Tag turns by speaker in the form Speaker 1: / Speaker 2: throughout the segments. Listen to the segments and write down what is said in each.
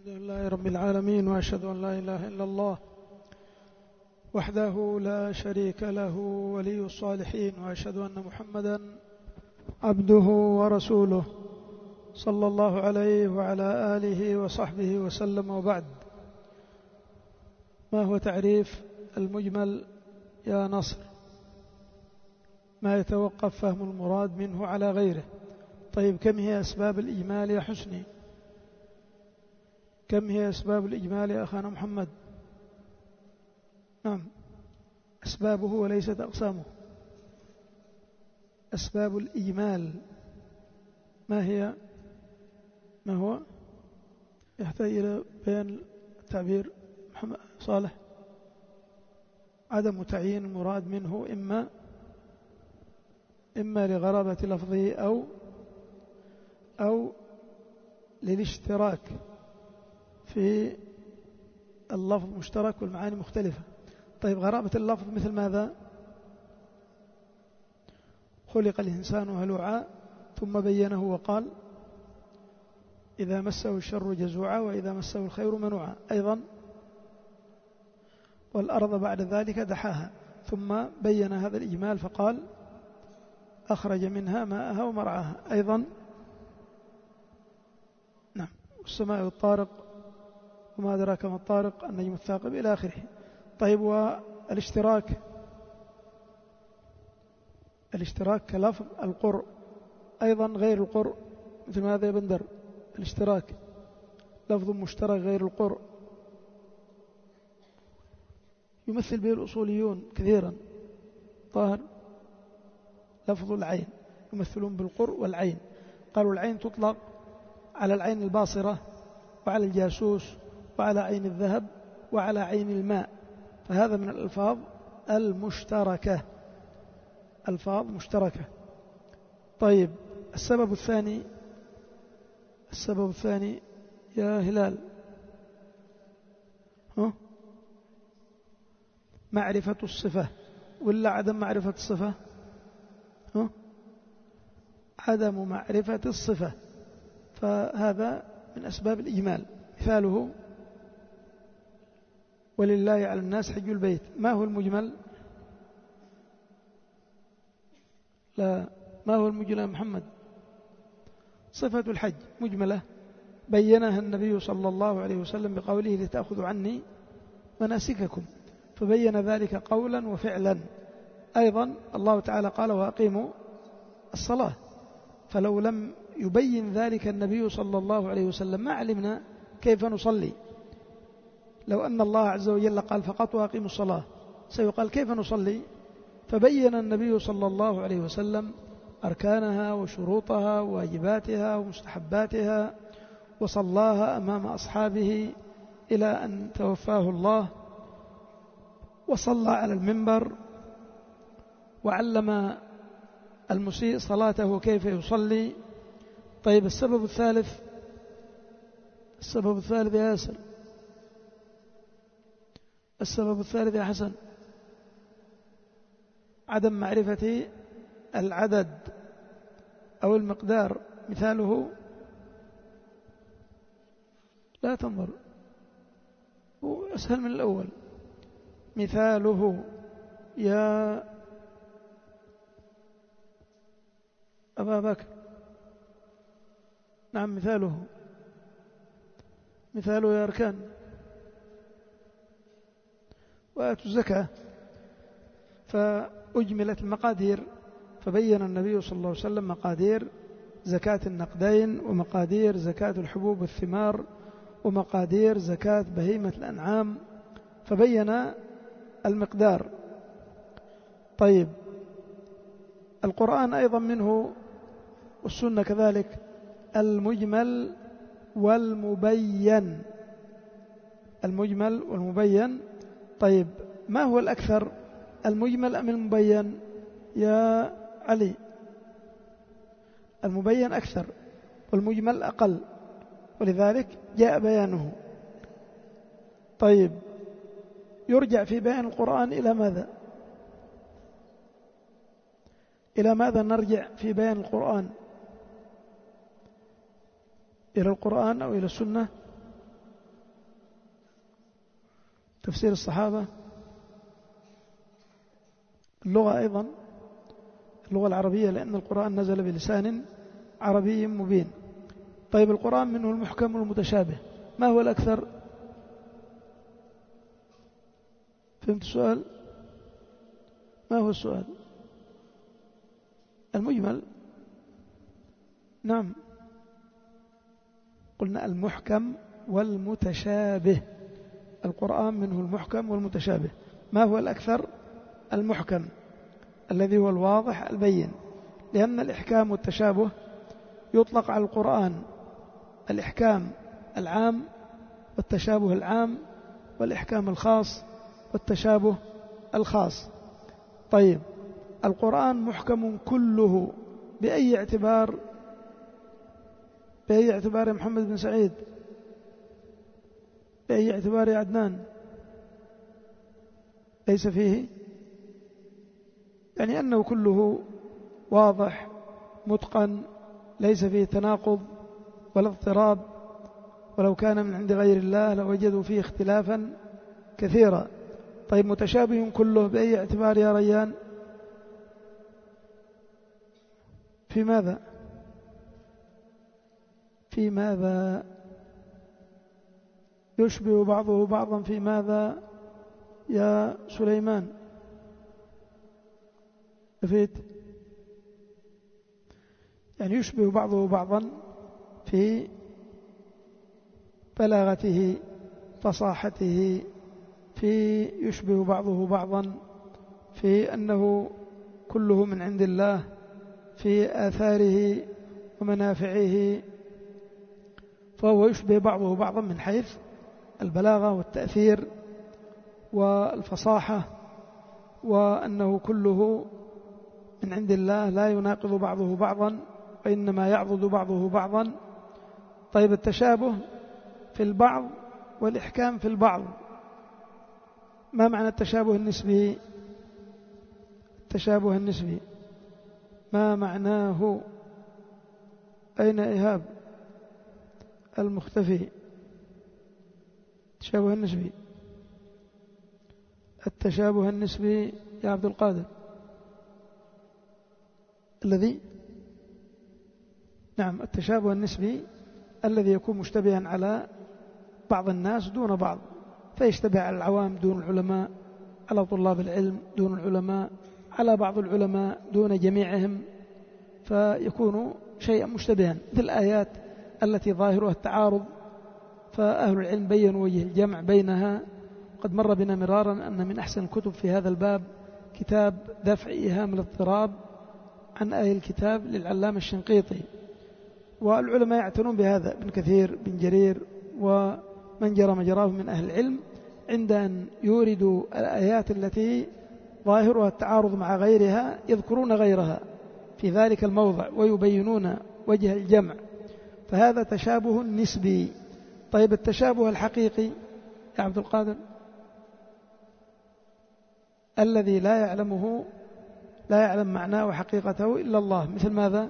Speaker 1: الحمد لله رب العالمين، وأشهد أن لا إله إلا الله وحده لا شريك له ولي الصالحين، وأشهد أن محمدا عبده ورسوله صلى الله عليه وعلى آله وصحبه وسلم. وبعد، ما هو تعريف المجمل يا نصر؟ ما يتوقف فهم المراد منه على غيره. طيب، كم هي أسباب الإجمال يا حسني؟ كم هي أسباب الإجمال يا أخانا محمد؟ نعم، أسبابه وليست أقسامه. أسباب الإجمال ما هي؟ ما هو؟ يحتاج إلى بيان التعبير. محمد صالح: عدم تعيين المراد منه إما لغرابة لفظه أو للاشتراك في اللفظ مشترك والمعاني مختلفة. طيب، غرابة اللفظ مثل ماذا؟ خلق الإنسان هلوعا ثم بينه وقال: إذا مسه الشر جزوعا وإذا مسه الخير منوعا. أيضا: والأرض بعد ذلك دحاها، ثم بين هذا الإجمال فقال: أخرج منها ماءها ومرعاها. أيضا: نعم، والسماء والطارق وما أدراك ما الطارق، النجم الثاقب، إلى آخره. طيب، والاشتراك كلفظ القرء، أيضا غير القرء مثل ماذا يا بندر؟ الاشتراك لفظ مشترك غير القرء يمثل به الأصوليون كثيرا. طاهر: لفظ العين، يمثلون بالقرء والعين. قالوا العين تطلق على العين الباصرة وعلى الجاسوس وعلى عين الذهب وعلى عين الماء، فهذا من الألفاظ المشتركة، ألفاظ مشتركة. طيب، السبب الثاني يا هلال، معرفة الصفة ولا عدم معرفة الصفة؟ عدم معرفة الصفة، فهذا من أسباب الإجمال. مثاله: ولله على الناس حج البيت. ما هو المجمل؟ لا، ما هو المجمل يا محمد؟ صفة الحج مجملة بينها النبي صلى الله عليه وسلم بقوله: لتأخذوا عني مناسككم، فبين ذلك قولا وفعلا. أيضا الله تعالى قال: وأقيموا الصلاة، فلو لم يبين ذلك النبي صلى الله عليه وسلم ما علمنا كيف نصلي. لو أن الله عز وجل قال فقط: وأقيموا الصلاة، سيقال كيف نصلي؟ فبين النبي صلى الله عليه وسلم أركانها وشروطها وواجباتها ومستحباتها، وصلاها أمام أصحابه إلى أن توفاه الله، وصلى على المنبر، وعلم المسيء صلاته كيف يصلي. طيب، السبب الثالث يا ياسر، السبب الثالث يا حسن: عدم معرفة العدد أو المقدار. مثاله: لا تنظر، هو أسهل من الأول. مثاله يا أبا بكر. نعم، مثاله يا أركان. وآتوا الزكاة. فأجملت المقادير، فبين النبي صلى الله عليه وسلم مقادير زكاة النقدين، ومقادير زكاة الحبوب والثمار، ومقادير زكاة بهيمة الأنعام، فبين المقدار. طيب، القرآن أيضا منه، والسنة كذلك، المجمل والمبين. طيب، ما هو الأكثر، المجمل أم المبين يا علي؟ المبين أكثر والمجمل أقل، ولذلك جاء بيانه. طيب، يرجع في بيان القرآن إلى ماذا؟ إلى ماذا نرجع في بيان القرآن؟ إلى القرآن أو إلى السنة؟ تفسير الصحابة، اللغة أيضا، اللغة العربية، لأن القرآن نزل بلسان عربي مبين. طيب القرآن منه المحكم والمتشابه، ما هو الأكثر؟ فهمت السؤال؟ ما هو السؤال؟ المجمل. نعم، قلنا المحكم والمتشابه، القرآن منه المحكم والمتشابه. ما هو الأكثر؟ المحكم الذي هو الواضح البين، لأن الإحكام والتشابه يطلق على القرآن الإحكام العام والتشابه العام، والإحكام الخاص والتشابه الخاص. طيب القرآن محكم كله بأي اعتبار؟ بأي اعتبار يا محمد بن سعيد؟ بأي اعتبار يا عدنان؟ ليس فيه، يعني أنه كله واضح متقن، ليس فيه تناقض ولا اضطراب، ولو كان من عند غير الله لوجدوا فيه اختلافا كثيرا. طيب متشابه كله بأي اعتبار يا ريان؟ في ماذا؟ في ماذا يشبه بعضه بعضا؟ في ماذا يا سليمان؟ أفيد؟ يعني يشبه بعضه بعضا في بلاغته، فصاحته، في يشبه بعضه بعضا في أنه كله من عند الله، في آثاره ومنافعه، فهو يشبه بعضه بعضا من حيث البلاغة والتأثير والفصاحة، وأنه كله من عند الله لا يناقض بعضه بعضا وإنما يعضد بعضه بعضا. طيب التشابه في البعض والإحكام في البعض، ما معنى التشابه النسبي؟ التشابه النسبي ما معناه؟ أين إيهاب المختفي؟ التشابه النسبي، التشابه النسبي يا عبد القادر الذي، نعم، التشابه النسبي الذي يكون مشتبها على بعض الناس دون بعض، فيشتبه على العوام دون العلماء، على طلاب العلم دون العلماء، على بعض العلماء دون جميعهم، فيكون شيئا مشتبها، مثل الآيات التي ظاهرها التعارض، فأهل العلم بيّنوا وجه الجمع بينها. قد مر بنا مرارا أن من أحسن الكتب في هذا الباب كتاب دفع إيهام الاضطراب عن آي الكتاب للعلامة الشنقيطي، والعلماء يعتنون بهذا، ابن كثير، بن جرير، ومن جرى مجراه من أهل العلم، عند أن يوردوا الآيات التي ظاهرها التعارض مع غيرها يذكرون غيرها في ذلك الموضع ويبينون وجه الجمع، فهذا تشابه نسبي. طيب التشابه الحقيقي يا عبد القادر الذي لا يعلم معناه وحقيقته إلا الله، مثل ماذا؟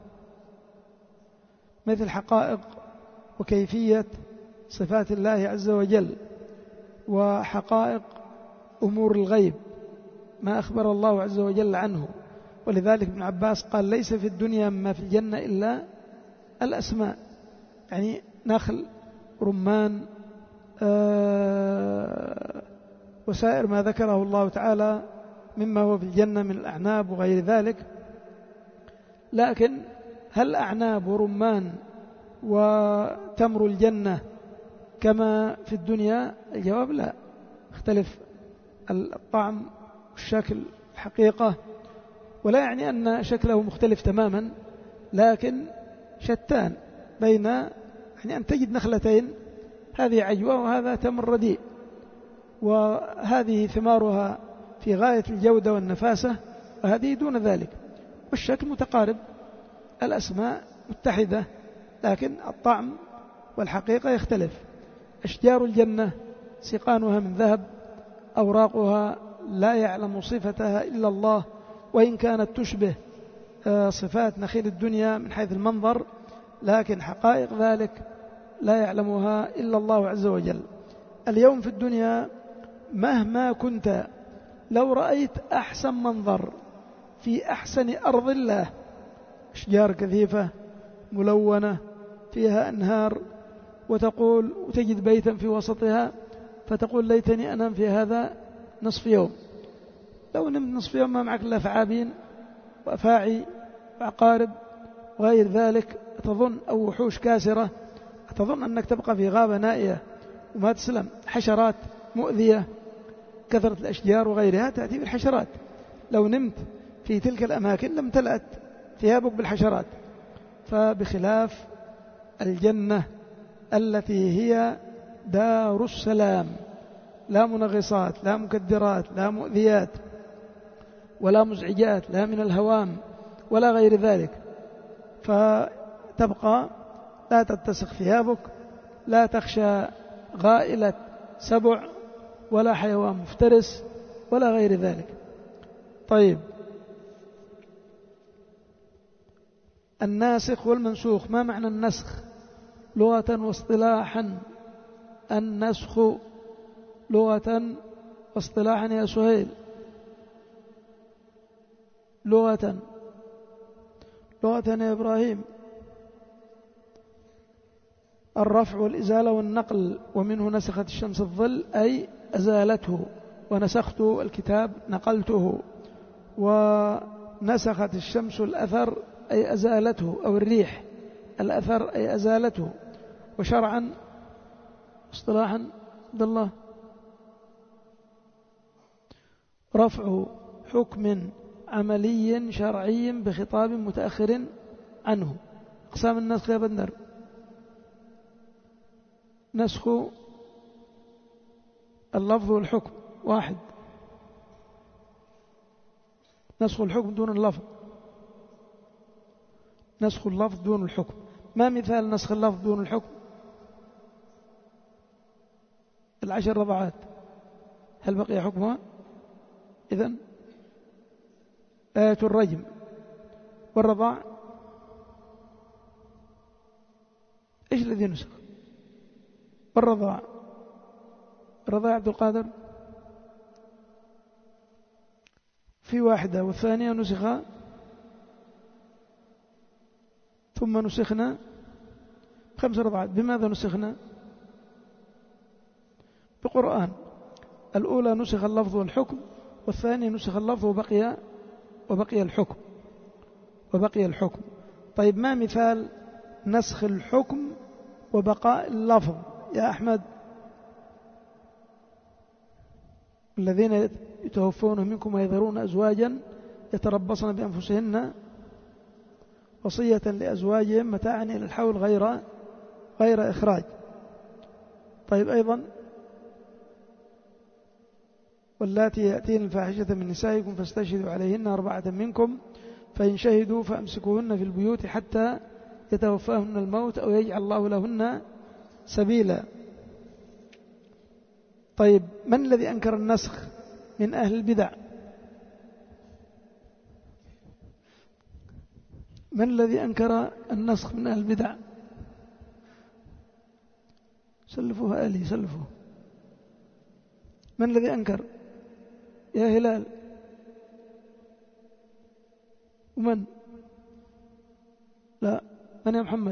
Speaker 1: مثل حقائق وكيفية صفات الله عز وجل، وحقائق أمور الغيب ما أخبر الله عز وجل عنه. ولذلك ابن عباس قال ليس في الدنيا ما في الجنة إلا الأسماء، يعني نخل، رمان، وسائر ما ذكره الله تعالى مما هو في الجنة من الأعناب وغير ذلك. لكن هل أعناب ورمان وتمر الجنة كما في الدنيا؟ الجواب لا، اختلف الطعم والشكل الحقيقة، ولا يعني أن شكله مختلف تماما، لكن شتان بين يعني أن تجد نخلتين، هذه عجوة وهذا تمر رديء، وهذه ثمارها في غاية الجودة والنفاسة وهذه دون ذلك، والشكل متقارب، الأسماء متحدة، لكن الطعم والحقيقة يختلف. أشجار الجنة سقانها من ذهب، أوراقها لا يعلم صفتها إلا الله، وإن كانت تشبه صفات نخيل الدنيا من حيث المنظر، لكن حقائق ذلك لا يعلمها إلا الله عز وجل. اليوم في الدنيا مهما كنت، لو رأيت أحسن منظر في أحسن أرض الله، أشجار كثيفة ملونة فيها أنهار، وتجد بيتا في وسطها فتقول ليتني أنام في هذا نصف يوم. لو نمت نصف يوم ما معك إلا ثعابين وأفاعي وعقارب وغير ذلك تظن، أو وحوش كاسرة، تظن أنك تبقى في غابة نائية وما تسلم. حشرات مؤذية، كثرة الأشجار وغيرها تأتي بالحشرات. لو نمت في تلك الأماكن لامتلأت ثيابك بالحشرات. فبخلاف الجنة التي هي دار السلام، لا منغصات، لا مكدرات، لا مؤذيات، ولا مزعجات، لا من الهوام ولا غير ذلك. فتبقى لا تتسخ ثيابك، لا تخشى غائلة سبع ولا حيوان مفترس ولا غير ذلك. طيب، الناسخ والمنسوخ، ما معنى النسخ لغة واصطلاحا؟ النسخ لغة واصطلاحا يا سهيل. لغة يا إبراهيم. الرفع والإزالة والنقل، ومنه نسخت الشمس الظل أي أزالته، ونسخت الكتاب نقلته، ونسخت الشمس الأثر أي أزالته، أو الريح الأثر أي أزالته. وشرعا اصطلاحا عبد الله، رفع حكم عملي شرعي بخطاب متأخر عنه. أقسام النسخ يا بندر: نسخ اللفظ والحكم واحد، نسخ الحكم دون اللفظ، نسخ اللفظ دون الحكم. ما مثال نسخ اللفظ دون الحكم؟ 10 رضعات، هل بقي حكمها؟ إذن آية الرجم والرضاع إيش الذي نسخ؟ والرضاع، الرضاع عبد القادر في واحدة، والثانية نسخ ثم نسخنا 5 رضعات. بماذا نسخنا؟ بقرآن. الأولى نسخ اللفظ والحكم، والثانية نسخ اللفظ وبقي الحكم. طيب، ما مثال نسخ الحكم وبقاء اللفظ يا أحمد؟ الذين يتوفون منكم ويذرون أزواجا يتربصن بأنفسهن وصية لأزواجهم متاعا إلى الحول غير إخراج. طيب، أيضا واللاتي يأتين الفاحشة من نسائكم فاستشهدوا عليهن 4 منكم، فإن شهدوا فأمسكوهن في البيوت حتى يتوفاهن الموت أو يجعل الله لهن سبيلا. طيب، من الذي أنكر النسخ من أهل البدع؟ من الذي أنكر النسخ من أهل البدع؟ سلفوها آلي، سلفوه. من الذي أنكر؟ يا هلال. ومن؟ لا، من يا محمد؟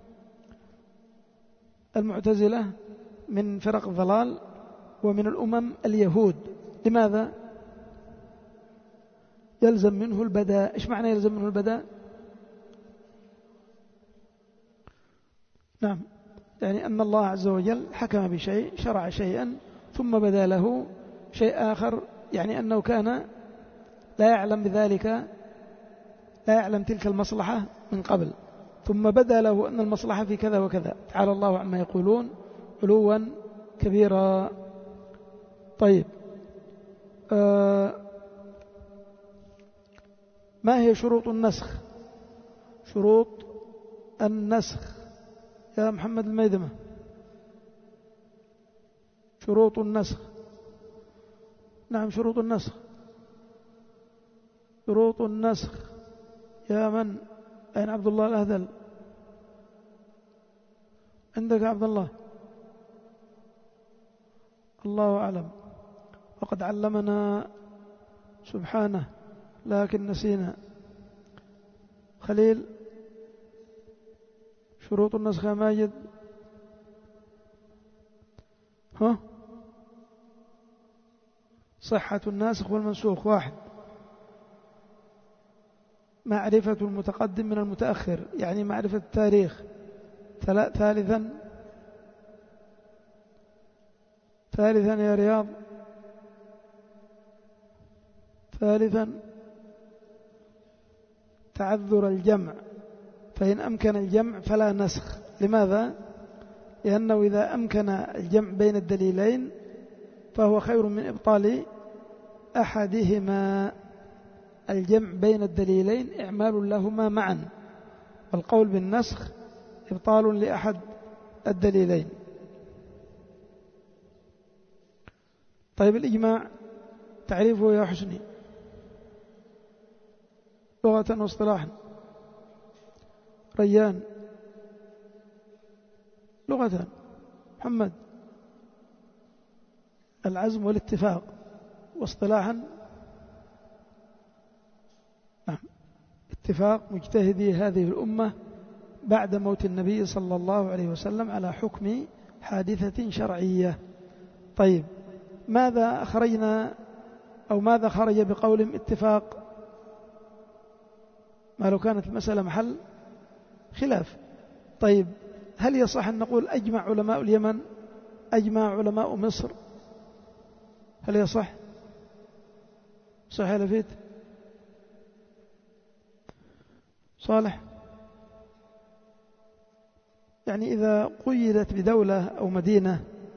Speaker 1: المعتزلة من فرق الضلال، ومن الأمم اليهود. لماذا؟ يلزم منه البداء. إيش معنى يلزم منه البداء؟ نعم، يعني أن الله عز وجل حكم بشيء، شرع شيئا، ثم بدا له شيء آخر، يعني أنه كان لا يعلم بذلك، لا يعلم تلك المصلحة من قبل، ثم بدا له أن المصلحة في كذا وكذا. تعالى الله عما يقولون علوا كبيرا. طيب، ما هي شروط النسخ؟ شروط النسخ يا محمد الميدمة. شروط النسخ. نعم، شروط النسخ. شروط النسخ يا من؟ أين عبد الله الأهذل؟ عندك عبد الله؟ الله أعلم. وقد علمنا سبحانه لكن نسينا. خليل، شروط النسخ يا ماجد. صحة الناسخ والمنسوخ. 1، معرفة المتقدم من المتأخر، يعني معرفة التاريخ. 3 يا رياض. 3 تعذر الجمع، فإن أمكن الجمع فلا نسخ. لماذا؟ لأنه إذا أمكن الجمع بين الدليلين فهو خير من إبطال أحدهما. الجمع بين الدليلين إعمال لهما معا، والقول بالنسخ إبطال لأحد الدليلين. طيب، الإجماع تعريفه يا حسني لغة واصطلاحا. ريان، لغة. محمد، العزم والاتفاق. واصطلاحا، نعم، اتفاق مجتهدي هذه الأمة بعد موت النبي صلى الله عليه وسلم على حكم حادثة شرعية. طيب، ماذا أخرجنا أو ماذا خرج بقول اتفاق؟ ما لو كانت المسألة محل خلاف. طيب، هل يصح أن نقول أجمع علماء اليمن، أجمع علماء مصر؟ هل يصح؟ صح يا لفيت؟ صالح، يعني إذا قيدت بدولة أو مدينة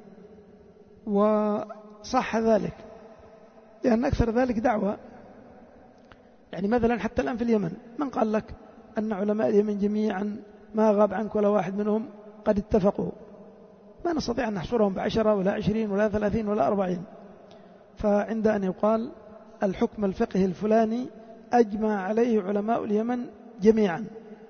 Speaker 1: وصح ذلك، لأن أكثر ذلك دعوة. يعني مثلا حتى الآن في اليمن، من قال لك أن علماء اليمن جميعا ما غاب عنك ولا واحد منهم قد اتفقوا؟ ما نستطيع أن نحصرهم ب10 ولا 20 ولا 30 ولا 40. فعند أن يقال الحكم الفقهي الفلاني أجمع عليه علماء اليمن جميعا،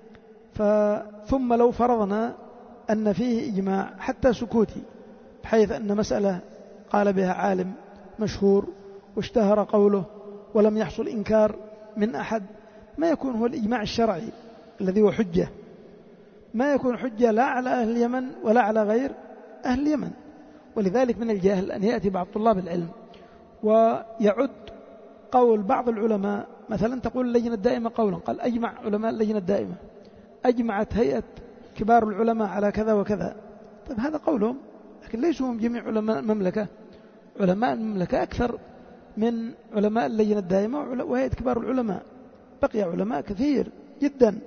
Speaker 1: ثم لو فرضنا أن فيه إجماع حتى سكوتي، بحيث أن مسألة قال بها عالم مشهور واشتهر قوله ولم يحصل إنكار من أحد، ما يكون هو الإجماع الشرعي الذي هو حجة، ما يكون حجة لا على أهل اليمن ولا على غير أهل اليمن. ولذلك من الجاهل أن يأتي بعض طلاب العلم ويعد قول بعض العلماء، مثلا تقول اللجنة الدائمة قولا، قال أجمع علماء اللجنة الدائمة، أجمعت هيئة كبار العلماء على كذا وكذا. طيب، هذا قولهم، لكن ليسوا هم جميع علماء المملكة. علماء المملكة أكثر من علماء اللجنة الدائمة وهيئة كبار العلماء، بقي علماء كثير جدا.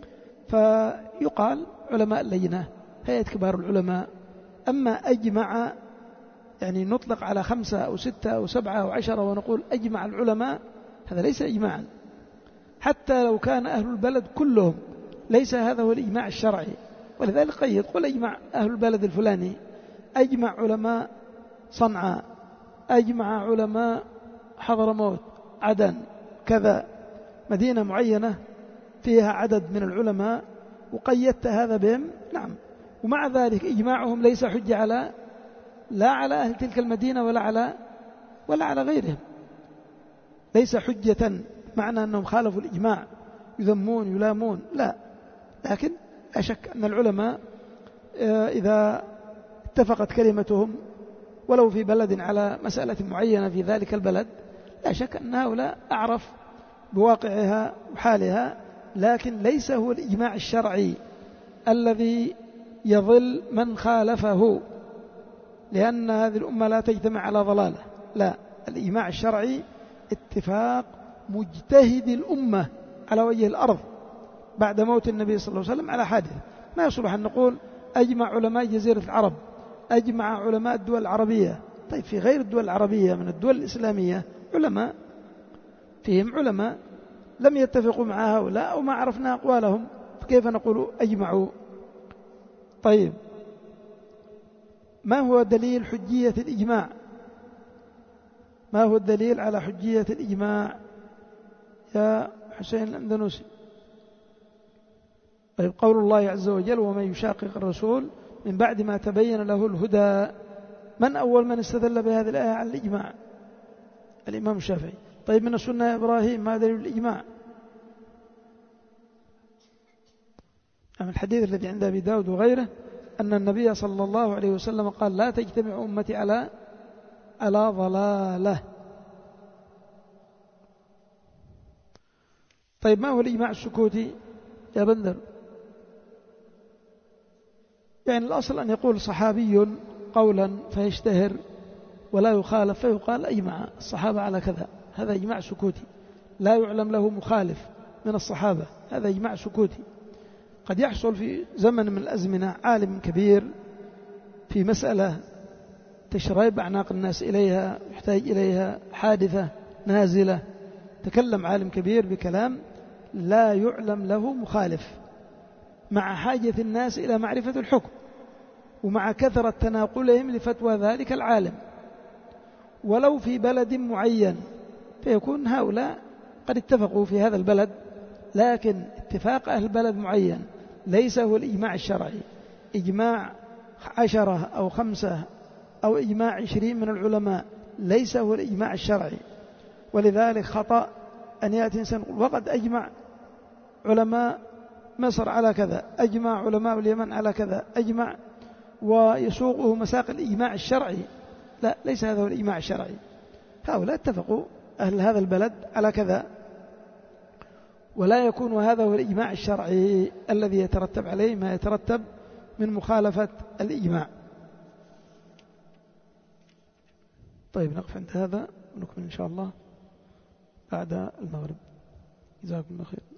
Speaker 1: فيقال علماء اللجنة، هيئة كبار العلماء. أما أجمع، يعني نطلق على 5 أو 6 أو 7 أو 10 ونقول أجمع العلماء، هذا ليس إجماعا. حتى لو كان أهل البلد كلهم، ليس هذا هو الإجماع الشرعي. ولذلك قيد، قل أجمع أهل البلد الفلاني، أجمع علماء صنعاء، أجمع علماء حضرموت، عدن، كذا، مدينة معينة فيها عدد من العلماء وقيدت هذا بهم، نعم. ومع ذلك إجماعهم ليس حجة لا على أهل تلك المدينة ولا على غيرهم، ليس حجة معنى أنهم خالفوا الإجماع يذمون يلامون، لا. لكن لا شك أن العلماء إذا اتفقت كلمتهم ولو في بلد على مسألة معينة في ذلك البلد، لا شك أن هؤلاء أعرف بواقعها وحالها، لكن ليس هو الإجماع الشرعي الذي يضل من خالفه، لأن هذه الأمة لا تجتمع على ضلالة. لا، الإجماع الشرعي اتفاق مجتهد الأمة على وجه الأرض بعد موت النبي صلى الله عليه وسلم على حادث. ما يصلح أن نقول أجمع علماء جزيرة العرب، أجمع علماء الدول العربية. طيب، في غير الدول العربية من الدول الإسلامية علماء، فيهم علماء لم يتفقوا مع هؤلاء أو ما عرفنا أقوالهم، فكيف نقول أجمعوا؟ طيب، ما هو دليل حجية الإجماع؟ ما هو الدليل على حجية الإجماع يا حسين الأندنوسي؟ طيب، قول الله عز وجل ومن يشاقق الرسول من بعد ما تبين له الهدى. من أول من استدل بهذه الآية على الإجماع؟ الإمام الشافعي. طيب من السنة يا إبراهيم ما دليل الإجماع؟ الحديث الذي عند أبي داود وغيره أن النبي صلى الله عليه وسلم قال لا تجتمع أمتي على ضلالة. طيب ما هو الإجماع السكوتي يا بندر؟ يعني الأصل أن يقول صحابي قولا فيشتهر ولا يخالف فيقال أجمع الصحابة على كذا، هذا إجماع سكوتي لا يعلم له مخالف من الصحابة، هذا إجماع سكوتي. قد يحصل في زمن من الأزمنة عالم كبير في مسألة تشريب أعناق الناس إليها، يحتاج إليها حادثة نازلة، تكلم عالم كبير بكلام لا يعلم له مخالف، مع حاجة الناس إلى معرفة الحكم ومع كثرة تناقلهم لفتوى ذلك العالم، ولو في بلد معين، فيكون هؤلاء قد اتفقوا في هذا البلد، لكن اتفاق أهل بلد معين ليس هو الإجماع الشرعي. إجماع 10 أو 5 أو إجماع 20 من العلماء ليس هو الإجماع الشرعي. ولذلك خطأ أن يأتي إنسان وقد أجمع علماء مصر على كذا، أجمع علماء اليمن على كذا، أجمع، ويسوقه مساق الإجماع الشرعي. لا، ليس هذا هو الإجماع الشرعي. هؤلاء اتفقوا أهل هذا البلد على كذا، ولا يكون هذا هو الإجماع الشرعي الذي يترتب عليه ما يترتب من مخالفة الإجماع. طيب نقف عند هذا ونكمل إن شاء الله بعد المغرب. جزاكم الله خير.